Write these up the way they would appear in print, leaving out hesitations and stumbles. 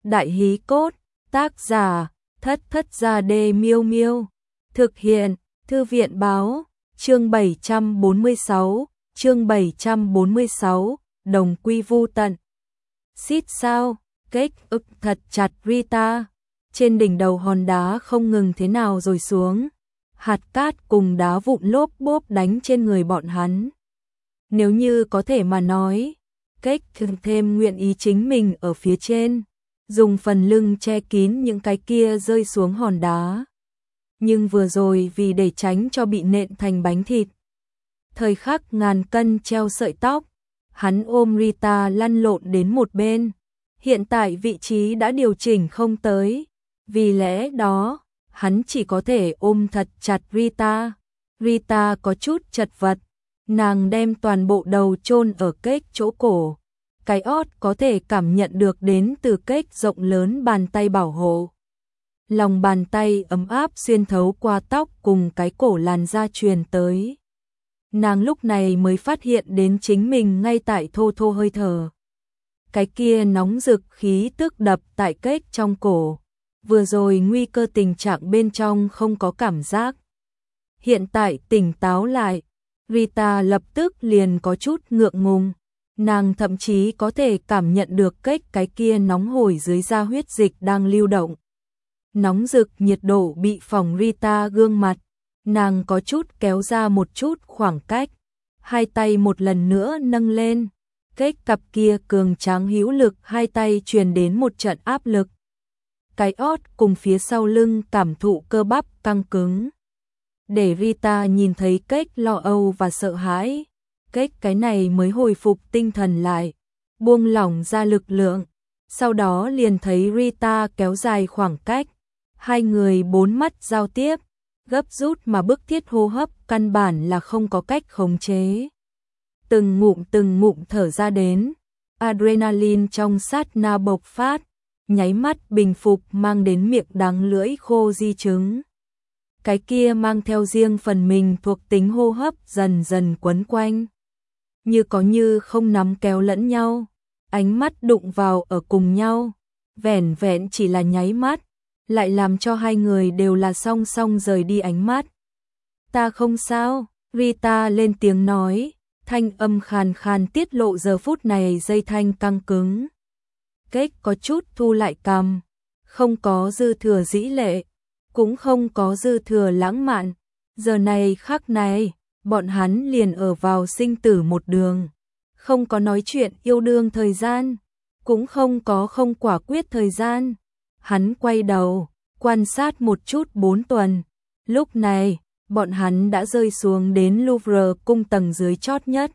Đại hí cốt, tác giả, Thất Thất Gia Đê Miêu Miêu. Thực hiện, Thư viện báo, chương 746, đồng quy vu tận. Xít sao, kết ức thật chặt Rita. Trên đỉnh đầu hòn đá không ngừng thế nào rồi xuống. Hạt cát cùng đá vụn lốp bốp đánh trên người bọn hắn. Nếu như có thể mà nói, cách thêm nguyện ý chính mình ở phía trên, dùng phần lưng che kín những cái kia rơi xuống hòn đá. Nhưng vừa rồi vì để tránh cho bị nện thành bánh thịt, thời khắc ngàn cân treo sợi tóc, hắn ôm Rita lăn lộn đến một bên. Hiện tại vị trí đã điều chỉnh không tới, vì lẽ đó, hắn chỉ có thể ôm thật chặt Rita. Rita có chút chật vật, nàng đem toàn bộ đầu chôn ở kết chỗ cổ. Cái ót có thể cảm nhận được đến từ kết rộng lớn bàn tay bảo hộ. Lòng bàn tay ấm áp xuyên thấu qua tóc cùng cái cổ làn da truyền tới. Nàng lúc này mới phát hiện đến chính mình ngay tại thô thô hơi thở. Cái kia nóng rực khí tức đập tại kết trong cổ. Vừa rồi nguy cơ tình trạng bên trong không có cảm giác. Hiện tại tỉnh táo lại, Rita lập tức liền có chút ngượng ngùng. Nàng thậm chí có thể cảm nhận được cái kia nóng hổi dưới da huyết dịch đang lưu động. Nóng rực nhiệt độ bị phỏng Rita gương mặt, nàng có chút kéo ra một chút khoảng cách, hai tay một lần nữa nâng lên, cặp kia cường tráng hữu lực hai tay truyền đến một trận áp lực. Cái ót cùng phía sau lưng cảm thụ cơ bắp căng cứng. Để Rita nhìn thấy lo âu và sợ hãi, cái này mới hồi phục tinh thần lại, buông lỏng ra lực lượng, sau đó liền thấy Rita kéo dài khoảng cách, hai người bốn mắt giao tiếp, gấp rút mà bức thiết hô hấp căn bản là không có cách khống chế. Từng ngụm thở ra đến, adrenaline trong sát na bộc phát, nháy mắt bình phục mang đến miệng đắng lưỡi khô di chứng. Cái kia mang theo riêng phần mình thuộc tính hô hấp dần dần quấn quanh. Như có như không nắm kéo lẫn nhau, ánh mắt đụng vào ở cùng nhau, vẻn vẹn chỉ là nháy mắt, lại làm cho hai người đều là song song rời đi ánh mắt. Ta không sao, Rita lên tiếng nói, thanh âm khàn khàn tiết lộ giờ phút này dây thanh căng cứng. Kết có chút thu lại cằm, không có dư thừa dĩ lệ, cũng không có dư thừa lãng mạn. Giờ này khắc này, bọn hắn liền ở vào sinh tử một đường, không có nói chuyện yêu đương thời gian, cũng không có không quả quyết thời gian. Hắn quay đầu, quan sát một chút 4 tuần. Lúc này, bọn hắn đã rơi xuống đến Louvre cung tầng dưới chót nhất.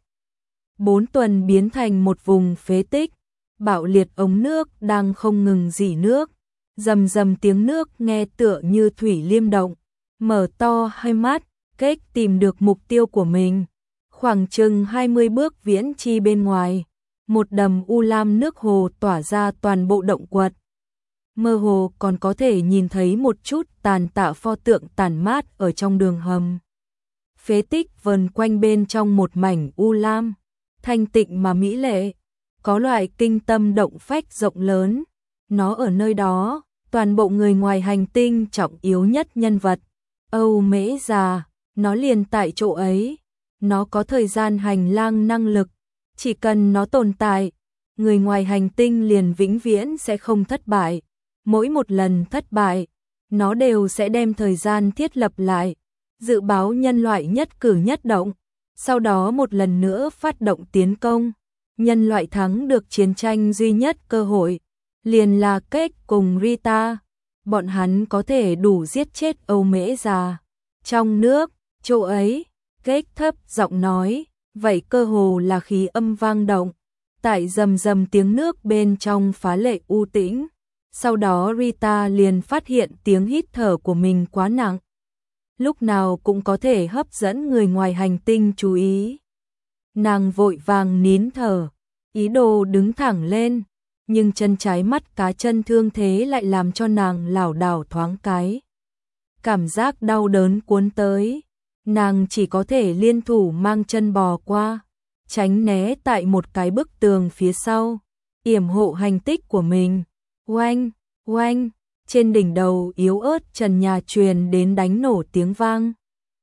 4 tuần biến thành một vùng phế tích, bạo liệt ống nước đang không ngừng rỉ nước. Rầm rầm tiếng nước nghe tựa như thủy liêm động. Mở to hai mắt, kết tìm được mục tiêu của mình. Khoảng chừng 20 bước viễn chi bên ngoài, một đầm u lam nước hồ tỏa ra toàn bộ động quật. Mơ hồ còn có thể nhìn thấy một chút tàn tạ pho tượng tàn mát ở trong đường hầm. Phế tích vần quanh bên trong một mảnh u lam, thanh tịnh mà mỹ lệ, có loại kinh tâm động phách rộng lớn. Nó ở nơi đó, toàn bộ người ngoài hành tinh trọng yếu nhất nhân vật, Âu Mễ già, nó liền tại chỗ ấy. Nó có thời gian hành lang năng lực, chỉ cần nó tồn tại, người ngoài hành tinh liền vĩnh viễn sẽ không thất bại. Mỗi một lần thất bại, nó đều sẽ đem thời gian thiết lập lại, dự báo nhân loại nhất cử nhất động, sau đó một lần nữa phát động tiến công. Nhân loại thắng được chiến tranh duy nhất cơ hội, liền là kết cùng Rita. Bọn hắn có thể đủ giết chết Âu Mễ già. Trong nước, chỗ ấy, kết thấp giọng nói, vậy cơ hồ là khí âm vang động, tại rầm rầm tiếng nước bên trong phá lệ u tĩnh. Sau đó Rita liền phát hiện tiếng hít thở của mình quá nặng, lúc nào cũng có thể hấp dẫn người ngoài hành tinh chú ý. Nàng vội vàng nín thở, ý đồ đứng thẳng lên, nhưng chân trái mắt cá chân thương thế lại làm cho nàng lảo đảo thoáng cái. Cảm giác đau đớn cuốn tới, nàng chỉ có thể liên thủ mang chân bò qua, tránh né tại một cái bức tường phía sau, yểm hộ hành tích của mình. Oanh, oanh, trên đỉnh đầu yếu ớt trần nhà truyền đến đánh nổ tiếng vang.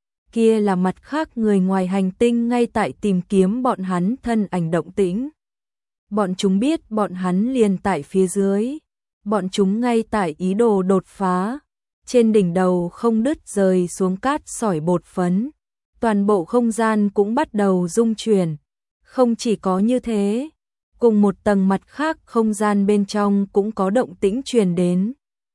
Kia là mặt khác người ngoài hành tinh ngay tại tìm kiếm bọn hắn thân ảnh động tĩnh. Bọn chúng biết bọn hắn liền tại phía dưới. Bọn chúng ngay tại ý đồ đột phá. Trên đỉnh đầu không đứt rời xuống cát sỏi bột phấn. Toàn bộ không gian cũng bắt đầu rung chuyển. Không chỉ có như thế, cùng một tầng mặt khác không gian bên trong cũng có động tĩnh truyền đến.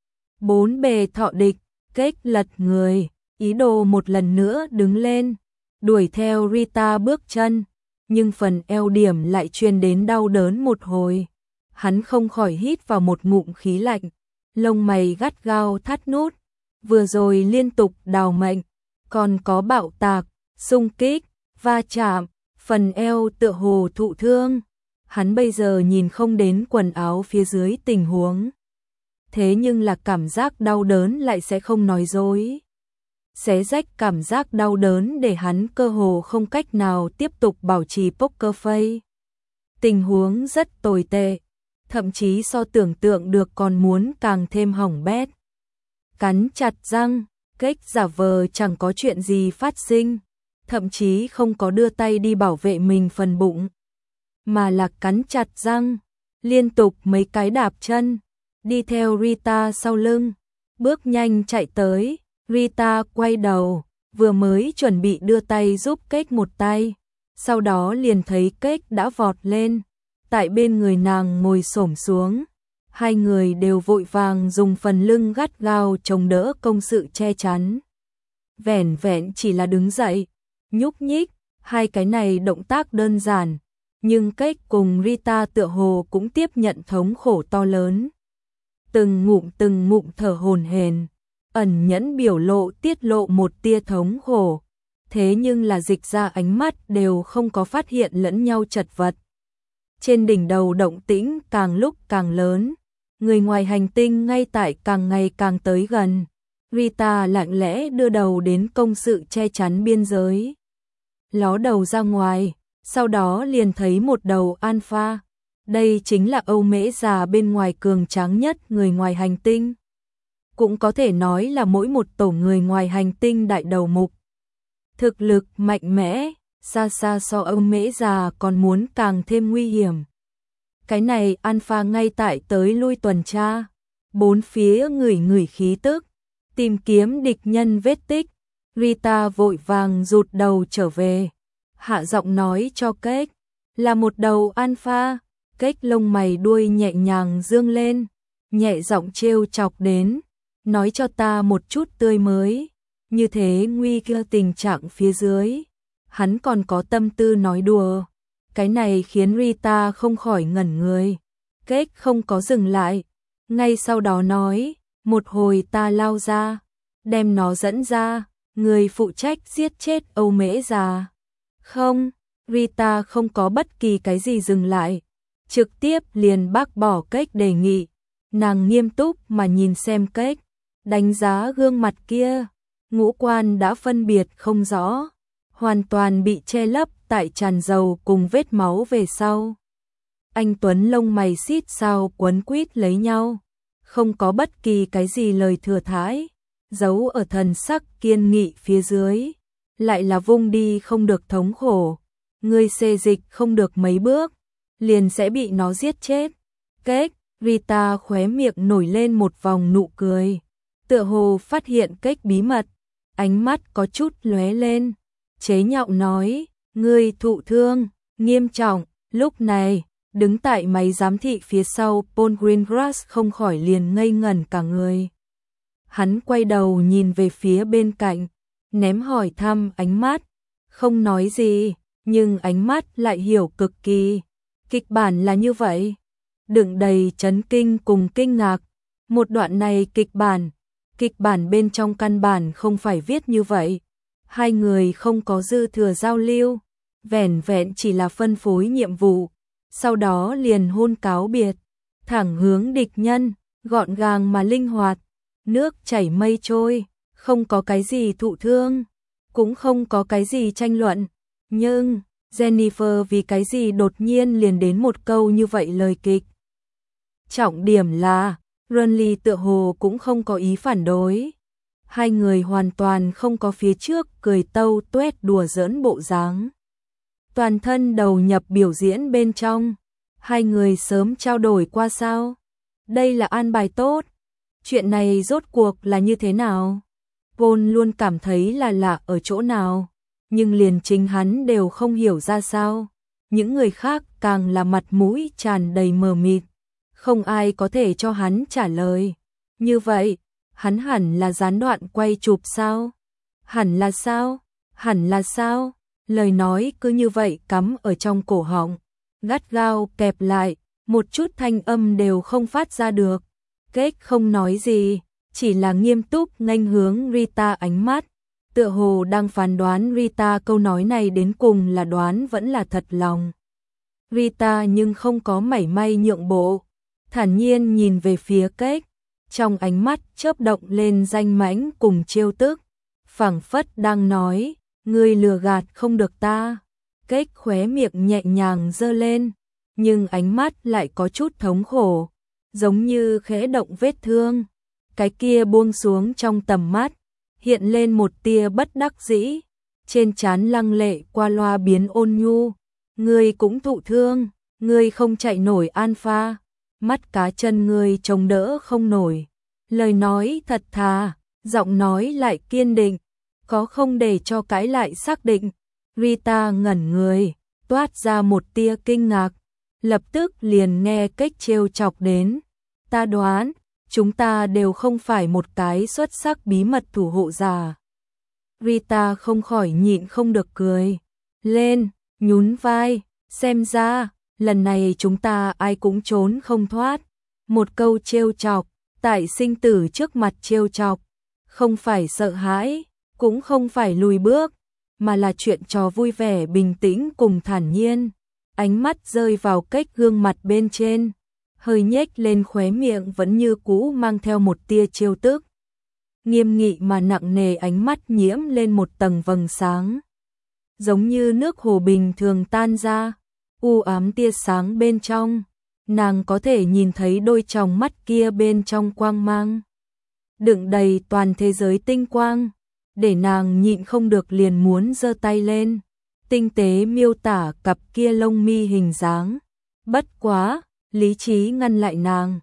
Bốn bề thọ địch, kết lật người, ý đồ một lần nữa đứng lên, đuổi theo Rita bước chân, nhưng phần eo điểm lại truyền đến đau đớn một hồi. Hắn không khỏi hít vào một ngụm khí lạnh, lông mày gắt gao thắt nút, vừa rồi liên tục đào mệnh, còn có bạo tạc, xung kích, va chạm, phần eo tựa hồ thụ thương. Hắn bây giờ nhìn không đến quần áo phía dưới tình huống. Thế nhưng là cảm giác đau đớn lại sẽ không nói dối. Xé rách cảm giác đau đớn để hắn cơ hồ không cách nào tiếp tục bảo trì poker face. Tình huống rất tồi tệ, thậm chí so tưởng tượng được còn muốn càng thêm hỏng bét. Cắn chặt răng, Kết giả vờ chẳng có chuyện gì phát sinh, thậm chí không có đưa tay đi bảo vệ mình phần bụng, mà là cắn chặt răng, liên tục mấy cái đạp chân, đi theo Rita sau lưng, bước nhanh chạy tới. Rita quay đầu, vừa mới chuẩn bị đưa tay giúp Kết một tay, sau đó liền thấy Kết đã vọt lên, tại bên người nàng ngồi xổm xuống. Hai người đều vội vàng dùng phần lưng gắt gao chống đỡ công sự che chắn. Vẻn vẹn chỉ là đứng dậy, nhúc nhích, hai cái này động tác đơn giản, nhưng Kết cùng Rita tựa hồ cũng tiếp nhận thống khổ to lớn. Từng ngụm thở hổn hển, ẩn nhẫn biểu lộ tiết lộ một tia thống khổ, thế nhưng là dịch ra ánh mắt đều không có phát hiện lẫn nhau chật vật. Trên đỉnh đầu động tĩnh càng lúc càng lớn, người ngoài hành tinh ngay tại càng ngày càng tới gần. Rita lặng lẽ đưa đầu đến công sự che chắn biên giới, ló đầu ra ngoài, sau đó liền thấy một đầu alpha. Đây chính là Âu Mễ già bên ngoài cường tráng nhất người ngoài hành tinh. Cũng có thể nói là mỗi một tổ người ngoài hành tinh đại đầu mục. Thực lực mạnh mẽ, xa xa so Âu Mễ già còn muốn càng thêm nguy hiểm. Cái này alpha ngay tại tới lui tuần tra, bốn phía ngửi khí tức, tìm kiếm địch nhân vết tích. Rita vội vàng rụt đầu trở về, hạ giọng nói cho Kết, là một đầu alpha. Kết lông mày đuôi nhẹ nhàng dương lên, nhẹ giọng trêu chọc đến, nói cho ta một chút tươi mới, như thế nguy cơ tình trạng phía dưới, hắn còn có tâm tư nói đùa. Cái này khiến Rita không khỏi ngẩn người. Kết không có dừng lại, ngay sau đó nói, một hồi ta lao ra, đem nó dẫn ra, người phụ trách giết chết Âu Mễ già. Không, Rita không có bất kỳ cái gì dừng lại, trực tiếp liền bác bỏ Kết đề nghị. Nàng nghiêm túc mà nhìn xem Kết, đánh giá gương mặt kia, ngũ quan đã phân biệt không rõ, hoàn toàn bị che lấp tại tràn dầu cùng vết máu về sau. Anh tuấn lông mày xít sao quấn quýt lấy nhau, không có bất kỳ cái gì lời thừa thãi, giấu ở thần sắc kiên nghị phía dưới, lại là vung đi không được thống khổ. Ngươi xê dịch không được mấy bước, liền sẽ bị nó giết chết. Kết, Rita khóe miệng nổi lên một vòng nụ cười, tựa hồ phát hiện Kết bí mật, ánh mắt có chút lóe lên, chế nhạo nói, ngươi thụ thương nghiêm trọng. Lúc này, đứng tại máy giám thị phía sau Paul Greengrass không khỏi liền ngây ngẩn cả người. Hắn quay đầu nhìn về phía bên cạnh, ném hỏi thăm ánh mắt, không nói gì, nhưng ánh mắt lại hiểu cực kỳ. Kịch bản là như vậy, đựng đầy chấn kinh cùng kinh ngạc. Một đoạn này kịch bản bên trong căn bản không phải viết như vậy. Hai người không có dư thừa giao lưu, vẻn vẹn chỉ là phân phối nhiệm vụ, sau đó liền hôn cáo biệt, thẳng hướng địch nhân, gọn gàng mà linh hoạt, nước chảy mây trôi, không có cái gì thụ thương, cũng không có cái gì tranh luận. Nhưng Jennifer vì cái gì đột nhiên liền đến một câu như vậy lời kịch. Trọng điểm là, Renly tựa hồ cũng không có ý phản đối. Hai người hoàn toàn không có phía trước cười tâu tuét đùa giỡn bộ dáng. Toàn thân đầu nhập biểu diễn bên trong. Hai người sớm trao đổi qua sao? Đây là an bài tốt. Chuyện này rốt cuộc là như thế nào? Paul luôn cảm thấy là lạ ở chỗ nào, nhưng liền chính hắn đều không hiểu ra sao. Những người khác càng là mặt mũi tràn đầy mờ mịt, không ai có thể cho hắn trả lời. Như vậy, hắn hẳn là gián đoạn quay chụp sao? Hẳn là sao? Hẳn là sao? Lời nói cứ như vậy cắm ở trong cổ họng, gắt gao kẹp lại, một chút thanh âm đều không phát ra được. Kết không nói gì, chỉ là nghiêm túc nghênh hướng Rita ánh mắt, tựa hồ đang phán đoán Rita câu nói này đến cùng là đoán vẫn là thật lòng. Rita nhưng không có mảy may nhượng bộ, thản nhiên nhìn về phía Kết, trong ánh mắt chớp động lên danh mãnh cùng trêu tức, phảng phất đang nói, ngươi lừa gạt không được ta. Kết khóe miệng nhẹ nhàng giơ lên, nhưng ánh mắt lại có chút thống khổ, giống như khẽ động vết thương. Cái kia buông xuống trong tầm mắt, hiện lên một tia bất đắc dĩ, trên trán lăng lệ qua loa biến ôn nhu. Ngươi cũng thụ thương, ngươi không chạy nổi Alpha, mắt cá chân ngươi chống đỡ không nổi. Lời nói thật thà, giọng nói lại kiên định, có không để cho cãi lại xác định. Rita ngẩn người, toát ra một tia kinh ngạc, lập tức liền nghe Kết trêu chọc đến. Ta đoán, chúng ta đều không phải một cái xuất sắc bí mật thủ hộ giả. Rita không khỏi nhịn không được cười lên, nhún vai, xem ra, lần này chúng ta ai cũng trốn không thoát. Một câu trêu chọc, tại sinh tử trước mặt trêu chọc, không phải sợ hãi, cũng không phải lùi bước, mà là chuyện trò vui vẻ bình tĩnh cùng thản nhiên. Ánh mắt rơi vào Kết gương mặt bên trên, hơi nhếch lên khóe miệng vẫn như cũ mang theo một tia trêu tức. Nghiêm nghị mà nặng nề ánh mắt nhiễm lên một tầng vầng sáng, giống như nước hồ bình thường tan ra, u ám tia sáng bên trong, nàng có thể nhìn thấy đôi tròng mắt kia bên trong quang mang, đựng đầy toàn thế giới tinh quang, để nàng nhịn không được liền muốn giơ tay lên, tinh tế miêu tả cặp kia lông mi hình dáng. Bất quá, lý trí ngăn lại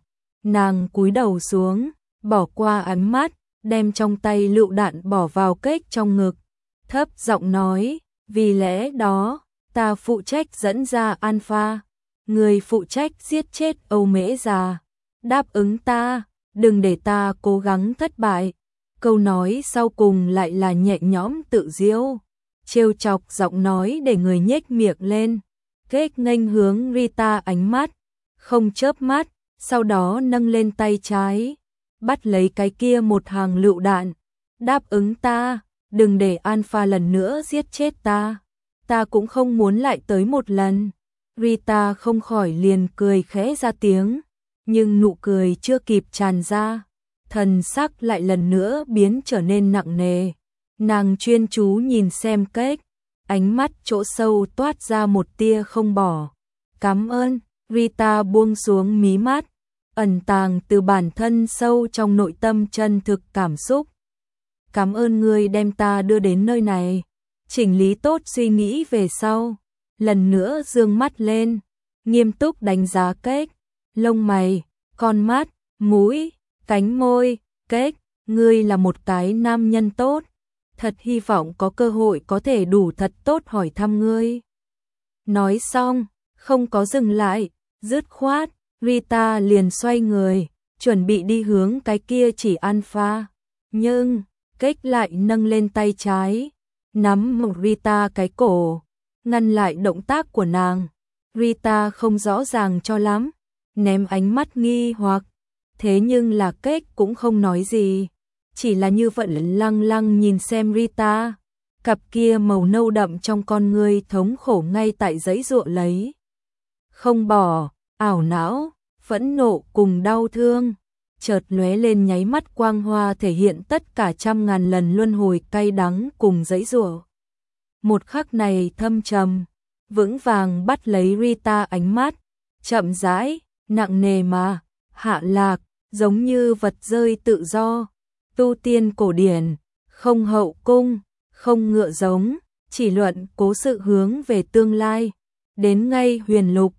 nàng cúi đầu xuống, bỏ qua ánh mắt, đem trong tay lựu đạn bỏ vào Kết trong ngực, thấp giọng nói, vì lẽ đó, ta phụ trách dẫn ra Alpha, người phụ trách giết chết Âu Mễ già, đáp ứng ta, đừng để ta cố gắng thất bại. Câu nói sau cùng lại là nhẹ nhõm tự diễu, trêu chọc giọng nói để người nhếch miệng lên. Kết nghênh hướng Rita ánh mắt, không chớp mắt, sau đó nâng lên tay trái, bắt lấy cái kia một hàng lựu đạn, đáp ứng ta, đừng để Alpha lần nữa giết chết ta, ta cũng không muốn lại tới một lần. Rita không khỏi liền cười khẽ ra tiếng, nhưng nụ cười chưa kịp tràn ra, thần sắc lại lần nữa biến trở nên nặng nề. Nàng chuyên chú nhìn xem Kết, ánh mắt chỗ sâu toát ra một tia không bỏ. Cảm ơn. Rita buông xuống mí mắt, ẩn tàng từ bản thân sâu trong nội tâm chân thực cảm xúc. Cảm ơn ngươi đem ta đưa đến nơi này. Chỉnh lý tốt suy nghĩ về sau, lần nữa dương mắt lên, nghiêm túc đánh giá Kết, lông mày, con mắt, mũi, cánh môi. Kết, ngươi là một cái nam nhân tốt, thật hy vọng có cơ hội có thể đủ thật tốt hỏi thăm ngươi. Nói xong, không có dừng lại, dứt khoát, Rita liền xoay người, chuẩn bị đi hướng cái kia chỉ Alpha. Nhưng, Kết lại nâng lên tay trái, nắm một Rita cái cổ, ngăn lại động tác của nàng. Rita không rõ ràng cho lắm, ném ánh mắt nghi hoặc, thế nhưng là Kết cũng không nói gì, chỉ là như vậy lăng lăng nhìn xem Rita, cặp kia màu nâu đậm trong con ngươi thống khổ ngay tại giãy giụa lấy. Không bỏ, ảo não, phẫn nộ cùng đau thương, chợt lóe lên nháy mắt quang hoa thể hiện tất cả trăm ngàn lần luân hồi cay đắng cùng giãy giụa. Một khắc này thâm trầm, vững vàng bắt lấy Rita ánh mắt, chậm rãi, nặng nề mà hạ lạc, giống như vật rơi tự do, tu tiên cổ điển, không hậu cung, không ngựa giống, chỉ luận cố sự hướng về tương lai, đến ngay huyền lục,